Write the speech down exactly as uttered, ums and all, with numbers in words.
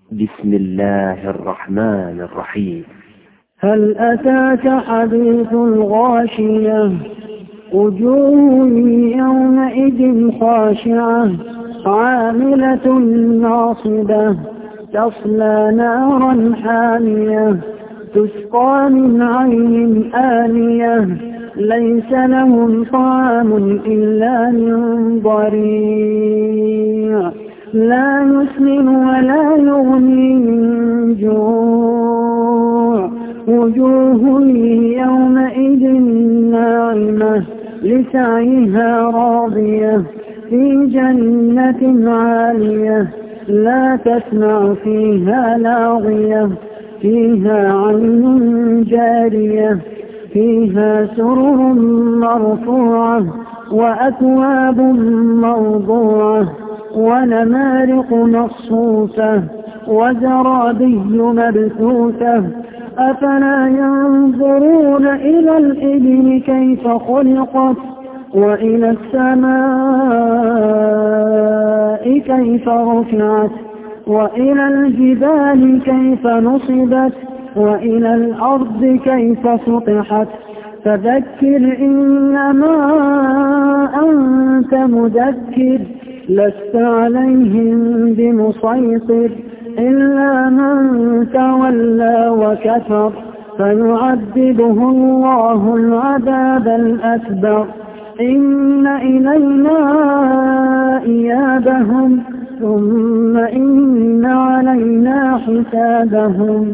بسم الله الرحمن الرحيم. هل أتاك حديث الغاشية؟ وجوه يومئذ خاشعة عاملة ناصبة تصلى نارا حامية تسقى من عين آنية ليس لهم طعام إلا من ضريع لا يسمن ولا يغني من جوع وجوه يومئذ ناعمة لسعيها راضية في جنة عالية لا تسمع فيها لاغية فيها عين جارية فيها سرر مرفوعة وأكواب موضوعة ونمارق مصفوفة وزرابي مبثوثة أفلا ينظرون إلى الإبل كيف خلقت وإلى السماء كيف رفعت وإلى الجبال كيف نصبت وإلى الأرض كيف سطحت فذكر إنما أنت مذكر لست عليهم بمسيطر إلا من تولى وكفر فيعذبه الله العذاب الأكبر إن إلينا إيابهم ثم إن علينا حسابهم.